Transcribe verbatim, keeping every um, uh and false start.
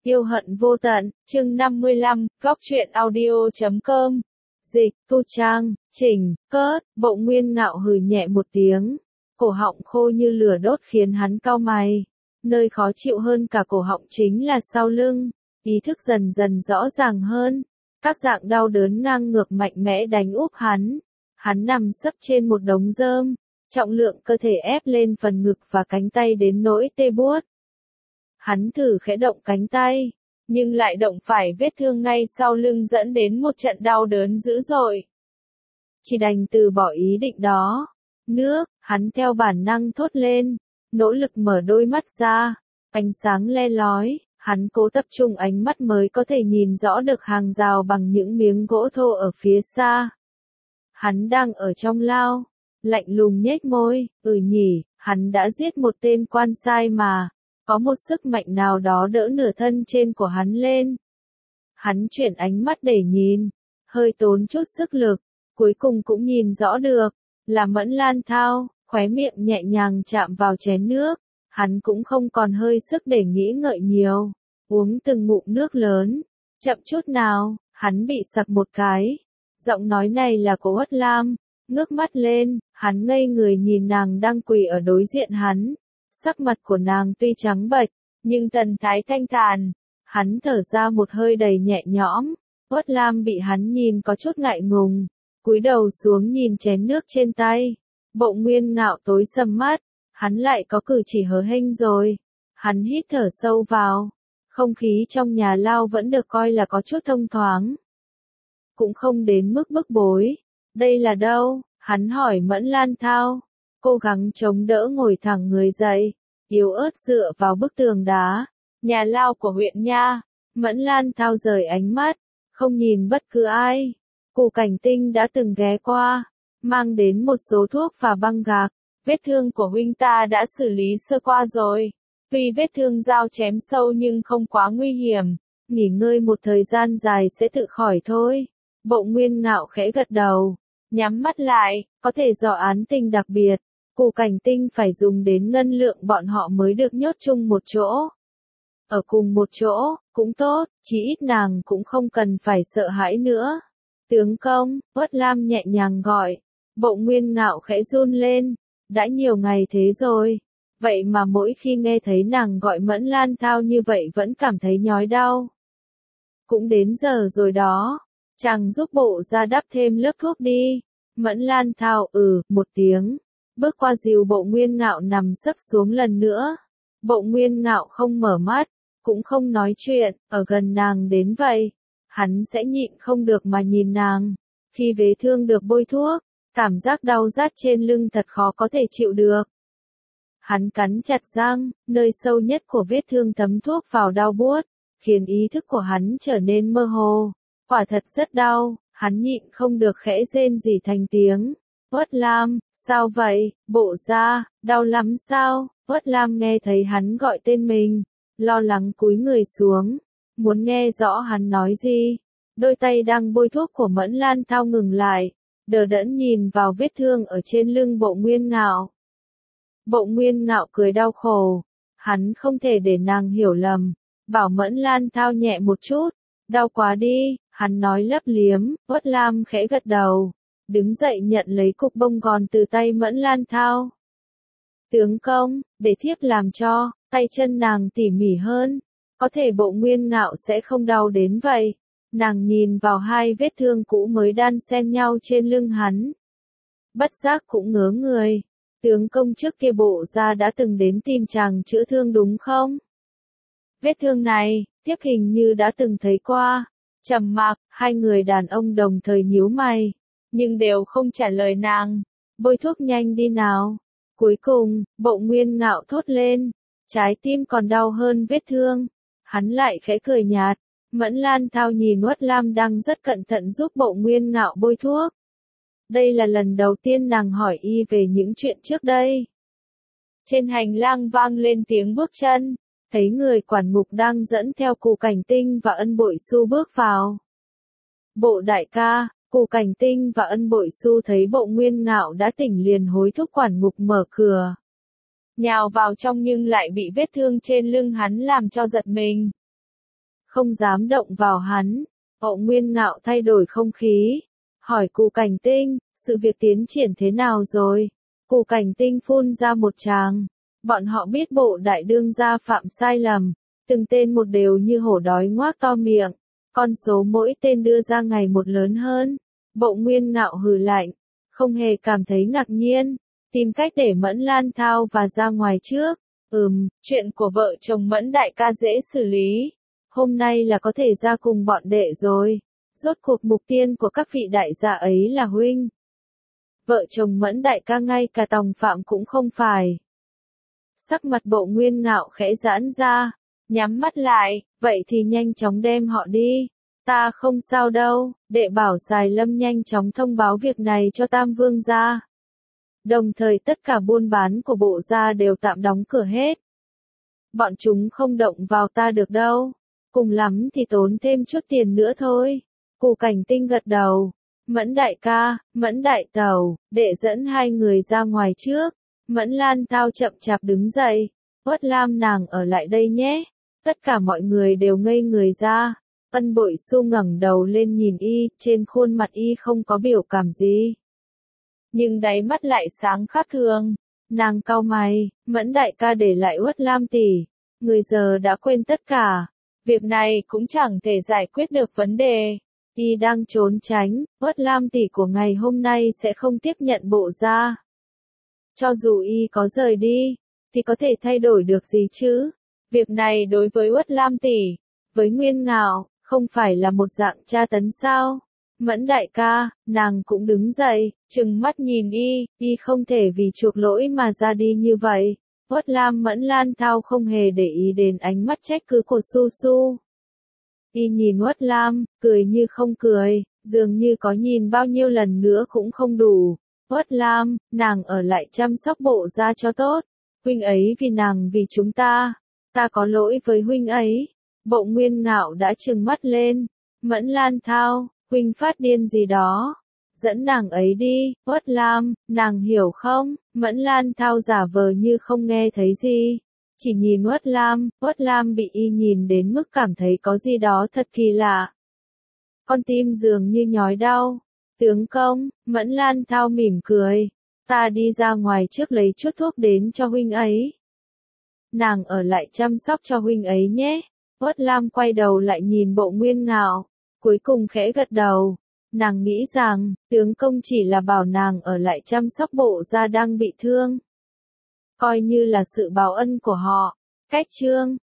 Yêu hận vô tận, chương năm mươi lăm, góc truyện audio chấm com. Dịch, tu trang, chỉnh, cớt, Bộ Nguyên Ngạo hừ nhẹ một tiếng. Cổ họng khô như lửa đốt khiến hắn cau mày. Nơi khó chịu hơn cả cổ họng chính là sau lưng. Ý thức dần dần rõ ràng hơn. Các dạng đau đớn ngang ngược mạnh mẽ đánh úp hắn. Hắn nằm sấp trên một đống rơm. Trọng lượng cơ thể ép lên phần ngực và cánh tay đến nỗi tê buốt. Hắn thử khẽ động cánh tay, nhưng lại động phải vết thương ngay sau lưng dẫn đến một trận đau đớn dữ dội. Chỉ đành từ bỏ ý định đó. Nước, hắn theo bản năng thốt lên, nỗ lực mở đôi mắt ra, ánh sáng le lói, hắn cố tập trung ánh mắt mới có thể nhìn rõ được hàng rào bằng những miếng gỗ thô ở phía xa. Hắn đang ở trong lao, lạnh lùng nhếch môi, ừ nhỉ, hắn đã giết một tên quan sai mà. Có một sức mạnh nào đó đỡ nửa thân trên của hắn lên. Hắn chuyển ánh mắt để nhìn, hơi tốn chút sức lực, cuối cùng cũng nhìn rõ được, là Mẫn Lan Thao, khóe miệng nhẹ nhàng chạm vào chén nước, hắn cũng không còn hơi sức để nghĩ ngợi nhiều, uống từng ngụm nước lớn, chậm chút nào, hắn bị sặc một cái. Giọng nói này là của Uất Lam, ngước mắt lên, hắn ngây người nhìn nàng đang quỳ ở đối diện hắn. Sắc mặt của nàng tuy trắng bệch, nhưng thần thái thanh thản. Hắn thở ra một hơi đầy nhẹ nhõm. Uất Lam bị hắn nhìn có chút ngại ngùng, cúi đầu xuống nhìn chén nước trên tay. Bộ Nguyên Ngạo tối sầm mắt, hắn lại có cử chỉ hớ hênh rồi. Hắn hít thở sâu vào, không khí trong nhà lao vẫn được coi là có chút thông thoáng. Cũng không đến mức bức bối. Đây là đâu? Hắn hỏi Mẫn Lan Thao. Cố gắng chống đỡ ngồi thẳng người dậy, yếu ớt dựa vào bức tường đá. Nhà lao của huyện nha. Mẫn Lan Thao rời ánh mắt, không nhìn bất cứ ai. Cù Cảnh Tinh đã từng ghé qua, mang đến một số thuốc và băng gạc. Vết thương của huynh ta đã xử lý sơ qua rồi. Tuy vết thương dao chém sâu nhưng không quá nguy hiểm. Nghỉ ngơi một thời gian dài sẽ tự khỏi thôi. Bộ Nguyên Ngạo khẽ gật đầu, nhắm mắt lại, có thể do án tình đặc biệt. Cù Cảnh Tinh phải dùng đến ngân lượng bọn họ mới được nhốt chung một chỗ. Ở cùng một chỗ, cũng tốt, chỉ ít nàng cũng không cần phải sợ hãi nữa. Tướng công, Uất Lam nhẹ nhàng gọi. Bộ Nguyên Ngạo khẽ run lên. Đã nhiều ngày thế rồi. Vậy mà mỗi khi nghe thấy nàng gọi Mẫn Lan Thao như vậy vẫn cảm thấy nhói đau. Cũng đến giờ rồi đó. Chàng giúp bộ ra đắp thêm lớp thuốc đi. Mẫn Lan Thao ừ, một tiếng. Bước qua dìu Bộ Nguyên Ngạo nằm sấp xuống lần nữa. Bộ Nguyên Ngạo không mở mắt, cũng không nói chuyện, ở gần nàng đến vậy. Hắn sẽ nhịn không được mà nhìn nàng. Khi vết thương được bôi thuốc, cảm giác đau rát trên lưng thật khó có thể chịu được. Hắn cắn chặt răng, nơi sâu nhất của vết thương thấm thuốc vào đau buốt, khiến ý thức của hắn trở nên mơ hồ. Quả thật rất đau, hắn nhịn không được khẽ rên rỉ thành tiếng. Uất Lam, sao vậy, bộ ra, đau lắm sao? Uất Lam nghe thấy hắn gọi tên mình, lo lắng cúi người xuống, muốn nghe rõ hắn nói gì. Đôi tay đang bôi thuốc của Mẫn Lan Thao ngừng lại, đờ đẫn nhìn vào vết thương ở trên lưng Bộ Nguyên Ngạo. Bộ Nguyên Ngạo cười đau khổ, hắn không thể để nàng hiểu lầm, bảo Mẫn Lan Thao nhẹ một chút, đau quá đi, hắn nói lấp liếm. Uất Lam khẽ gật đầu. Đứng dậy nhận lấy cục bông gòn từ tay Mẫn Lan Thao. Tướng công, để thiếp làm cho, tay chân nàng tỉ mỉ hơn. Có thể Bộ Nguyên Ngạo sẽ không đau đến vậy. Nàng nhìn vào hai vết thương cũ mới đan xen nhau trên lưng hắn. Bất giác cũng ngớ người. Tướng công trước kia bộ ra đã từng đến tìm chàng chữa thương đúng không? Vết thương này, thiếp hình như đã từng thấy qua. Trầm mặc, hai người đàn ông đồng thời nhíu mày. Nhưng đều không trả lời nàng. Bôi thuốc nhanh đi nào. Cuối cùng, Bộ Nguyên Ngạo thốt lên. Trái tim còn đau hơn vết thương. Hắn lại khẽ cười nhạt. Mẫn Lan Thao nhìn Uất Lam đang rất cẩn thận giúp Bộ Nguyên Ngạo bôi thuốc. Đây là lần đầu tiên nàng hỏi y về những chuyện trước đây. Trên hành lang vang lên tiếng bước chân. Thấy người quản ngục đang dẫn theo Cù Cảnh Tinh và Ân Bội Xu bước vào. Bộ đại ca. Cù Cảnh Tinh và Ân Bội Xu thấy Bộ Nguyên Ngạo đã tỉnh liền hối thúc quản ngục mở cửa. Nhào vào trong nhưng lại bị vết thương trên lưng hắn làm cho giật mình. không dám động vào hắn. Mộ Nguyên Ngạo thay đổi không khí, hỏi Cù Cảnh Tinh, sự việc tiến triển thế nào rồi? Cù Cảnh Tinh phun ra một tràng. Bọn họ biết bộ đại đương gia phạm sai lầm, từng tên một đều như hổ đói ngoác to miệng, con số mỗi tên đưa ra ngày một lớn hơn. Mộ Nguyên Ngạo hừ lạnh, không hề cảm thấy ngạc nhiên, tìm cách để Mẫn Lan Thao và ra ngoài trước. Ừm, chuyện của vợ chồng Mẫn đại ca dễ xử lý. Hôm nay là có thể ra cùng bọn đệ rồi. Rốt cuộc mục tiên của các vị đại gia ấy là huynh. Vợ chồng Mẫn đại ca ngay cả tòng phạm cũng không phải. Sắc mặt Mộ Nguyên Ngạo khẽ giãn ra, nhắm mắt lại, vậy thì nhanh chóng đem họ đi. Ta không sao đâu, đệ bảo Xài Lâm nhanh chóng thông báo việc này cho Tam Vương gia. Đồng thời tất cả buôn bán của bộ gia đều tạm đóng cửa hết. Bọn chúng không động vào ta được đâu. Cùng lắm thì tốn thêm chút tiền nữa thôi. Cù Cảnh Tinh gật đầu. Mẫn đại ca, Mẫn đại tẩu, đệ dẫn hai người ra ngoài trước. Mẫn Lan Thao chậm chạp đứng dậy. Uất Lam nàng ở lại đây nhé. Tất cả mọi người đều ngây người ra. Ân Bội Xu ngẩng đầu lên nhìn y, trên khuôn mặt y không có biểu cảm gì. Nhưng đáy mắt lại sáng khác thường. Nàng cau mày, Mẫn đại ca để lại Uất Lam tỷ. Người giờ đã quên tất cả. Việc này cũng chẳng thể giải quyết được vấn đề. Y đang trốn tránh, Uất Lam tỷ của ngày hôm nay sẽ không tiếp nhận bộ gia. Cho dù y có rời đi, thì có thể thay đổi được gì chứ? Việc này đối với Uất Lam tỷ, với Nguyên Ngạo, không phải là một dạng tra tấn sao? Mẫn đại ca, nàng cũng đứng dậy, trừng mắt nhìn y, y không thể vì chuộc lỗi mà ra đi như vậy. Uất Lam Mẫn Lan Thao không hề để ý đến ánh mắt trách cứ của Su Su. Y nhìn Uất Lam, cười như không cười, dường như có nhìn bao nhiêu lần nữa cũng không đủ. Uất Lam, nàng ở lại chăm sóc bộ gia cho tốt. Huynh ấy vì nàng vì chúng ta. Ta có lỗi với huynh ấy. Mộ Nguyên Ngạo đã trừng mắt lên. Mẫn Lan Thao, huynh phát điên gì đó. Dẫn nàng ấy đi, Uất Lam, nàng hiểu không? Mẫn Lan Thao giả vờ như không nghe thấy gì. Chỉ nhìn Uất Lam, Uất Lam bị y nhìn đến mức cảm thấy có gì đó thật kỳ lạ. Con tim dường như nhói đau. Tướng công, Mẫn Lan Thao mỉm cười. Ta đi ra ngoài trước lấy chút thuốc đến cho huynh ấy. Nàng ở lại chăm sóc cho huynh ấy nhé. Uất Lam quay đầu lại nhìn Mộ Nguyên Ngạo. Cuối cùng khẽ gật đầu. Nàng nghĩ rằng, tướng công chỉ là bảo nàng ở lại chăm sóc bộ gia đang bị thương. Coi như là sự báo ân của họ. Cách chương